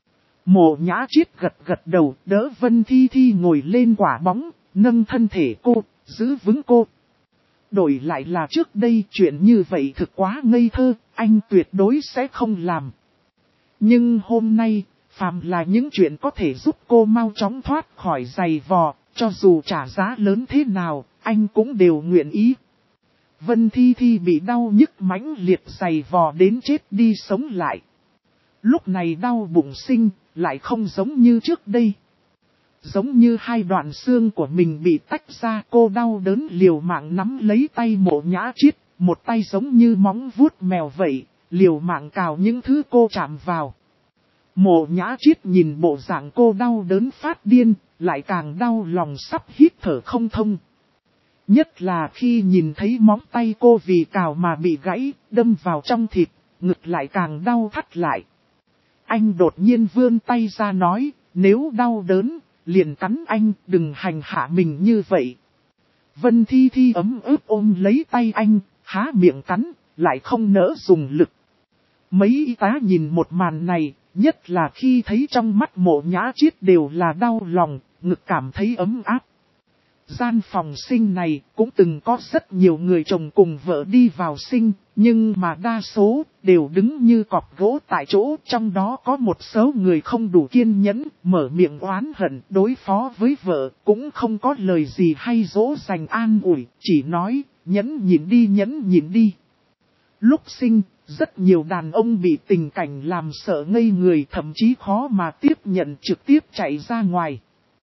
Mộ Nhã Triết gật gật đầu, đỡ Vân Thi Thi ngồi lên quả bóng, nâng thân thể cô, giữ vững cô. Đổi lại là trước đây chuyện như vậy thực quá ngây thơ, anh tuyệt đối sẽ không làm. Nhưng hôm nay, phàm là những chuyện có thể giúp cô mau chóng thoát khỏi giày vò, cho dù trả giá lớn thế nào, anh cũng đều nguyện ý. Vân Thi Thi bị đau nhức mãnh liệt giày vò đến chết đi sống lại. Lúc này đau bụng sinh, lại không giống như trước đây. Giống như hai đoạn xương của mình bị tách ra, cô đau đớn liều mạng nắm lấy tay Mộ Nhã Triết, một tay giống như móng vuốt mèo vậy, liều mạng cào những thứ cô chạm vào. Mộ Nhã Triết nhìn bộ dạng cô đau đớn phát điên, lại càng đau lòng sắp hít thở không thông. Nhất là khi nhìn thấy móng tay cô vì cào mà bị gãy, đâm vào trong thịt, ngực lại càng đau thắt lại. Anh đột nhiên vươn tay ra nói, nếu đau đớn, liền cắn anh, đừng hành hạ mình như vậy. Vân Thi Thi ấm ướt ôm lấy tay anh, há miệng cắn, lại không nỡ dùng lực. Mấy y tá nhìn một màn này, nhất là khi thấy trong mắt Mộ Nhã Triết đều là đau lòng, ngực cảm thấy ấm áp. Gian phòng sinh này cũng từng có rất nhiều người chồng cùng vợ đi vào sinh, nhưng mà đa số đều đứng như cọp gỗ tại chỗ. Trong đó có một số người không đủ kiên nhẫn, mở miệng oán hận đối phó với vợ, cũng không có lời gì hay dỗ dành an ủi, chỉ nói nhẫn nhịn đi. Lúc sinh, rất nhiều đàn ông bị tình cảnh làm sợ ngây người, thậm chí khó mà tiếp nhận, trực tiếp chạy ra ngoài.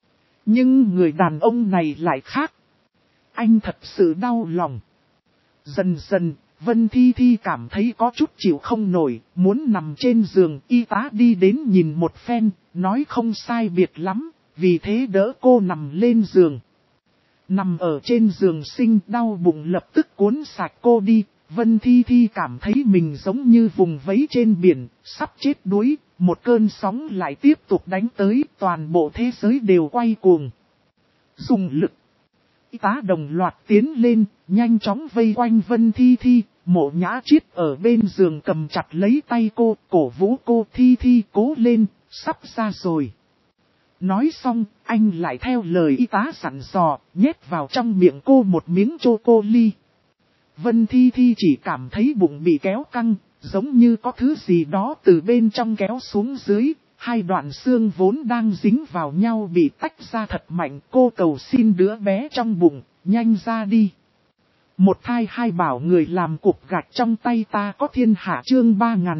Nhưng người đàn ông này lại khác. Anh thật sự đau lòng. Dần dần, Vân Thi Thi cảm thấy có chút chịu không nổi, muốn nằm trên giường. Y tá đi đến nhìn một phen, nói không sai biệt lắm, vì thế đỡ cô nằm lên giường. Nằm ở trên giường sinh, đau bụng lập tức cuốn sạch cô đi. Vân Thi Thi cảm thấy mình giống như vùng vẫy trên biển, sắp chết đuối. Một cơn sóng lại tiếp tục đánh tới, toàn bộ thế giới đều quay cuồng. Dùng lực. Y tá đồng loạt tiến lên, nhanh chóng vây quanh Vân Thi Thi. Mộ Nhã Triết ở bên giường cầm chặt lấy tay cô, cổ vũ cô. Thi Thi cố lên, sắp ra rồi. Nói xong, anh lại theo lời y tá dặn dò, nhét vào trong miệng cô một miếng chocolate. Vân Thi Thi chỉ cảm thấy bụng bị kéo căng, giống như có thứ gì đó từ bên trong kéo xuống dưới, hai đoạn xương vốn đang dính vào nhau bị tách ra thật mạnh. Cô cầu xin đứa bé trong bụng, nhanh ra đi. Một thai hai bảo người làm cục gạch trong tay ta có thiên hạ chương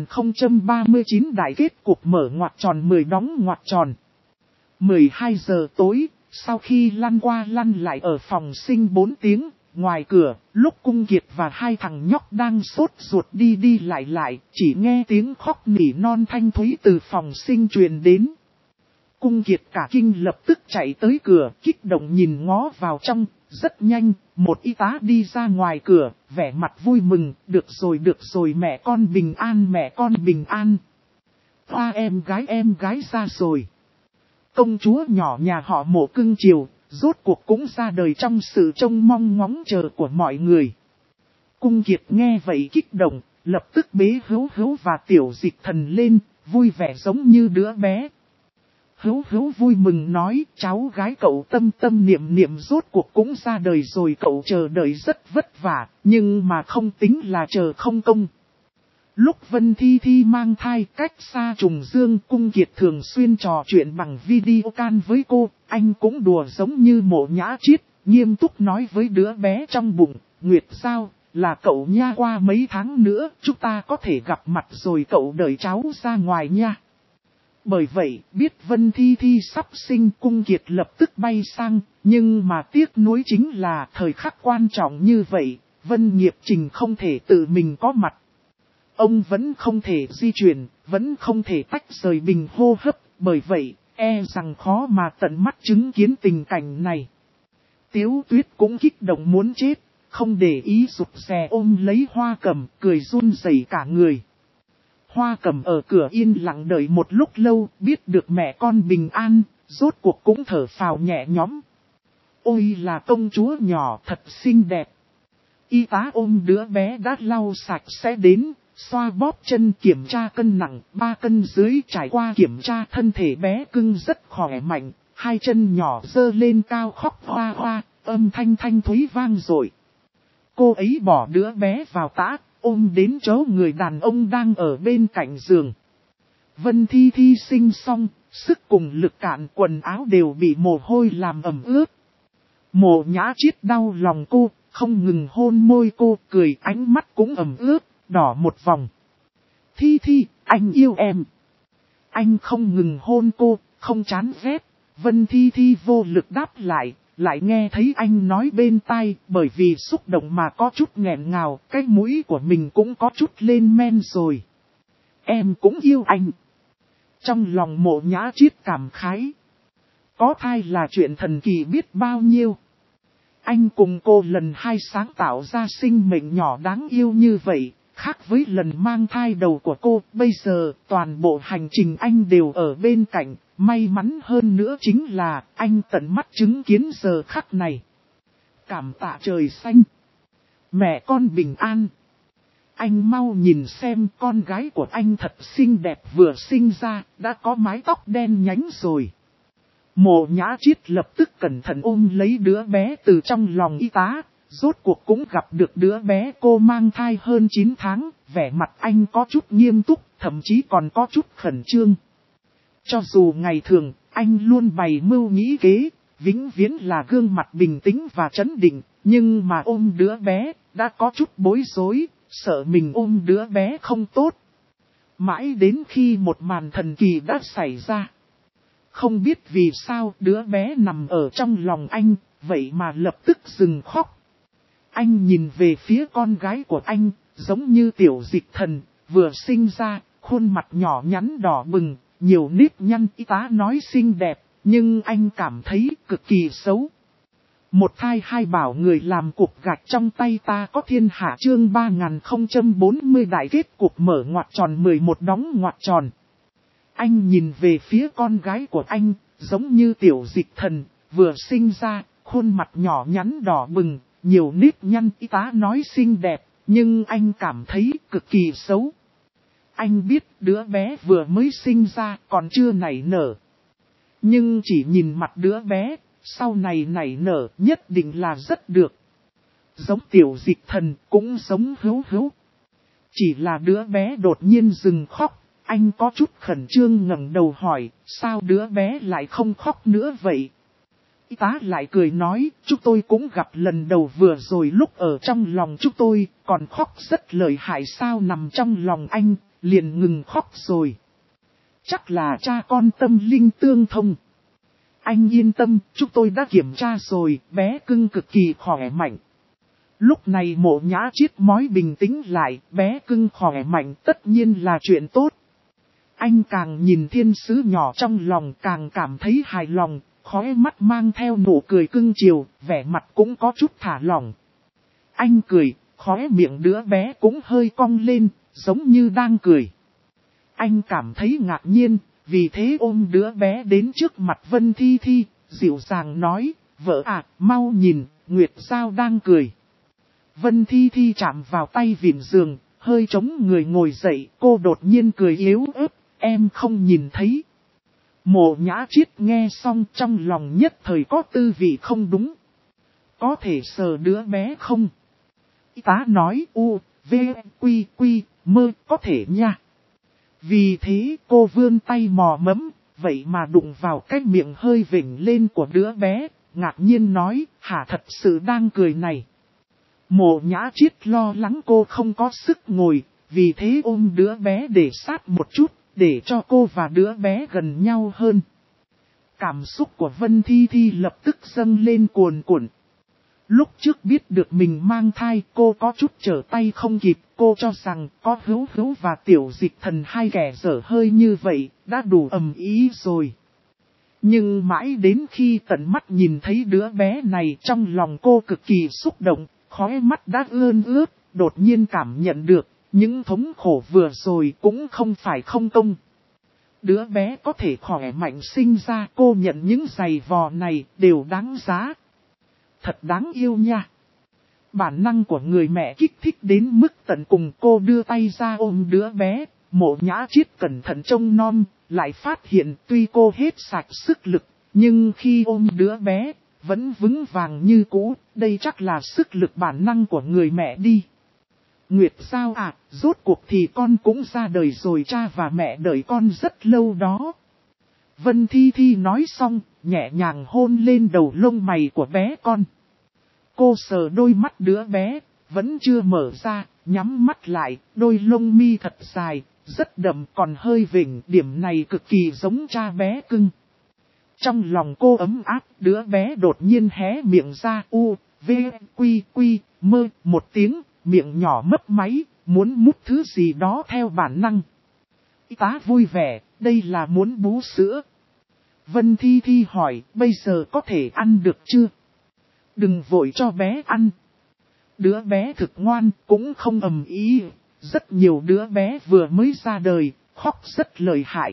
3039 đại kết cục mở ngoặc tròn 10 đóng ngoặc tròn. 12 giờ tối, sau khi lăn qua lăn lại ở phòng sinh 4 tiếng, ngoài cửa, lúc Cung Kiệt và hai thằng nhóc đang sốt ruột đi lại, chỉ nghe tiếng khóc nỉ non thanh thúy từ phòng sinh truyền đến. Cung Kiệt cả kinh lập tức chạy tới cửa, kích động nhìn ngó vào trong, Rất nhanh, một y tá đi ra ngoài cửa, vẻ mặt vui mừng, được rồi mẹ con bình an. Hoa em gái ra rồi. Công chúa nhỏ nhà họ Mộ cưng chiều, rốt cuộc cũng ra đời trong sự trông mong ngóng chờ của mọi người. Cung Kiệt nghe vậy kích động, lập tức bế Hữu và Tiểu Dịch Thần lên, vui vẻ giống như đứa bé. Hữu vui mừng nói, cháu gái cậu tâm niệm rốt cuộc cũng ra đời rồi, cậu chờ đợi rất vất vả, nhưng mà không tính là chờ không công. Lúc Vân Thi mang thai cách xa Trùng Dương, Cung Kiệt thường xuyên trò chuyện bằng video can với cô, anh cũng đùa giống như Mộ Nhã Chiết, nghiêm túc nói với đứa bé trong bụng, Nguyệt sao, là cậu nha, qua mấy tháng nữa chúng ta có thể gặp mặt rồi, cậu đợi cháu ra ngoài nha. Bởi vậy, biết Vân Thi sắp sinh, Cung Kiệt lập tức bay sang, nhưng mà tiếc nuối chính là thời khắc quan trọng như vậy, Vân Nghiệp Trình không thể tự mình có mặt. Ông vẫn không thể di chuyển, vẫn không thể tách rời bình hô hấp, bởi vậy, e rằng khó mà tận mắt chứng kiến tình cảnh này. Tiếu Tuyết cũng kích động muốn chết, không để ý rụt rè ôm lấy Hoa Cẩm, cười run rẩy cả người. Hoa Cẩm ở cửa yên lặng đợi một lúc lâu, biết được mẹ con bình an, rốt cuộc cũng thở phào nhẹ nhõm. Ôi là công chúa nhỏ thật xinh đẹp. Y tá ôm đứa bé đã lau sạch sẽ đến, xoa bóp chân kiểm tra cân nặng, 3 cân dưới, trải qua kiểm tra thân thể bé cưng rất khỏe mạnh, 2 chân nhỏ dơ lên cao khóc hoa hoa, âm thanh thanh thúy vang dội. Cô ấy bỏ đứa bé vào tã, ôm đến chỗ người đàn ông đang ở bên cạnh giường. Vân Thi sinh xong, sức cùng lực cạn, quần áo đều bị mồ hôi làm ẩm ướt. Mộ Nhã Chiết đau lòng cô, không ngừng hôn môi cô, cười, ánh mắt cũng ẩm ướt, đỏ một vòng. Thi, anh yêu em. Anh không ngừng hôn cô, không chán ghét. Vân Thi vô lực đáp lại nghe thấy anh nói bên tai, bởi vì xúc động mà có chút nghẹn ngào, cái mũi của mình cũng có chút lên men rồi. Em cũng yêu anh. Trong lòng Mộ Nhã Chiết cảm khái. Có thai là chuyện thần kỳ biết bao nhiêu. Anh cùng cô lần 2 sáng tạo ra sinh mệnh nhỏ đáng yêu như vậy, khác với lần mang thai đầu của cô. Bây giờ toàn bộ hành trình anh đều ở bên cạnh, may mắn hơn nữa chính là anh tận mắt chứng kiến giờ khắc này. Cảm tạ trời xanh. Mẹ con bình an. Anh mau nhìn xem, con gái của anh thật xinh đẹp, vừa sinh ra đã có mái tóc đen nhánh rồi. Mộ Nhã Chiết lập tức cẩn thận ôm lấy đứa bé từ trong lòng y tá, rốt cuộc cũng gặp được đứa bé cô mang thai hơn 9 tháng, vẻ mặt anh có chút nghiêm túc, thậm chí còn có chút khẩn trương. Cho dù ngày thường, anh luôn bày mưu nghĩ kế, vĩnh viễn là gương mặt bình tĩnh và trấn định, nhưng mà ôm đứa bé, đã có chút bối rối, sợ mình ôm đứa bé không tốt. Mãi đến khi một màn thần kỳ đã xảy ra. Không biết vì sao đứa bé nằm ở trong lòng anh, vậy mà lập tức dừng khóc. Anh nhìn về phía con gái của anh, giống như Tiểu Dịch Thần, vừa sinh ra, khuôn mặt nhỏ nhắn đỏ bừng, nhiều nếp nhăn. Y tá nói xinh đẹp, nhưng anh cảm thấy cực kỳ xấu. Một thai hai bảo người làm cục gạch trong tay ta có thiên hạ, chương 3040 đại kết cục mở ngoặc tròn 11 đóng ngoặc tròn. Anh nhìn về phía con gái của anh, giống như Tiểu Dịch Thần, vừa sinh ra, khuôn mặt nhỏ nhắn đỏ bừng, nhiều nếp nhăn. Y tá nói xinh đẹp, nhưng anh cảm thấy cực kỳ xấu. Anh biết đứa bé vừa mới sinh ra còn chưa nảy nở. Nhưng chỉ nhìn mặt đứa bé, sau này nảy nở nhất định là rất được. Giống Tiểu Dịch Thần, cũng giống Hữu. Chỉ là đứa bé đột nhiên dừng khóc. Anh có chút khẩn trương ngẩng đầu hỏi, sao đứa bé lại không khóc nữa vậy? Y tá lại cười nói, chúng tôi cũng gặp lần đầu vừa rồi, lúc ở trong lòng chúng tôi, còn khóc rất lợi hại, sao nằm trong lòng anh, liền ngừng khóc rồi. Chắc là cha con tâm linh tương thông. Anh yên tâm, chúng tôi đã kiểm tra rồi, bé cưng cực kỳ khỏe mạnh. Lúc này Mộ Nhã Chiết mới bình tĩnh lại, bé cưng khỏe mạnh tất nhiên là chuyện tốt. Anh càng nhìn thiên sứ nhỏ trong lòng càng cảm thấy hài lòng, khóe mắt mang theo nụ cười cưng chiều, vẻ mặt cũng có chút thả lỏng. Anh cười, khóe miệng đứa bé cũng hơi cong lên, giống như đang cười. Anh cảm thấy ngạc nhiên, vì thế ôm đứa bé đến trước mặt Vân Thi Thi, dịu dàng nói, vợ à, mau nhìn, Nguyệt Giao đang cười. Vân Thi Thi chạm vào tay vịn giường, hơi chống người ngồi dậy, cô đột nhiên cười yếu ớt, em không nhìn thấy. Mộ Nhã Chiết nghe xong trong lòng nhất thời có tư vị không đúng. Có thể sờ đứa bé không? Y tá nói v, quy, mơ, có thể nha. Vì thế cô vươn tay mò mẫm, vậy mà đụng vào cái miệng hơi vểnh lên của đứa bé, ngạc nhiên nói, hả thật sự đang cười này. Mộ Nhã Chiết lo lắng cô không có sức ngồi, vì thế ôm đứa bé để sát một chút, để cho cô và đứa bé gần nhau hơn. Cảm xúc của Vân Thi Thi lập tức dâng lên cuồn cuộn. Lúc trước biết được mình mang thai, cô có chút trở tay không kịp, cô cho rằng có Hữu Hữu và Tiểu Dịch Thần hai kẻ dở hơi như vậy, đã đủ ầm ý rồi. Nhưng mãi đến khi tận mắt nhìn thấy đứa bé này, trong lòng cô cực kỳ xúc động, khóe mắt đã ươn ướt, đột nhiên cảm nhận được, những thống khổ vừa rồi cũng không phải không công. Đứa bé có thể khỏe mạnh sinh ra, cô nhận những giày vò này đều đáng giá. Thật đáng yêu nha. Bản năng của người mẹ kích thích đến mức tận cùng, cô đưa tay ra ôm đứa bé, Mộ Nhã Chiết cẩn thận trông nom, lại phát hiện tuy cô hết sạch sức lực, nhưng khi ôm đứa bé, vẫn vững vàng như cũ, đây chắc là sức lực bản năng của người mẹ đi. Nguyệt Giao à, rốt cuộc thì con cũng ra đời rồi, cha và mẹ đợi con rất lâu đó. Vân Thi Thi nói xong, nhẹ nhàng hôn lên đầu lông mày của bé con. Cô sờ đôi mắt đứa bé, vẫn chưa mở ra, nhắm mắt lại, đôi lông mi thật dài, rất đậm còn hơi vểnh, điểm này cực kỳ giống cha bé cưng. Trong lòng cô ấm áp, đứa bé đột nhiên hé miệng ra v, quy, mơ, một tiếng, miệng nhỏ mấp máy, muốn mút thứ gì đó theo bản năng. Y tá vui vẻ, đây là muốn bú sữa. Vân Thi Thi hỏi, bây giờ có thể ăn được chưa? Đừng vội cho bé ăn. Đứa bé thực ngoan, cũng không ầm ĩ. Rất nhiều đứa bé vừa mới ra đời, khóc rất lợi hại.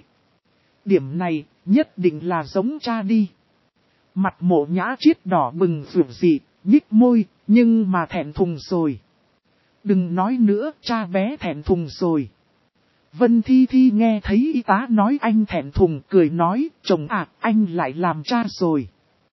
Điểm này, nhất định là giống cha đi. Mặt Mộ Nhã Chiết đỏ bừng rượu dị, nhích môi, nhưng mà thẹn thùng rồi. Đừng nói nữa, cha bé thẹn thùng rồi. Vân Thi Thi nghe thấy y tá nói anh thẹn thùng, cười nói, chồng à, anh lại làm cha rồi.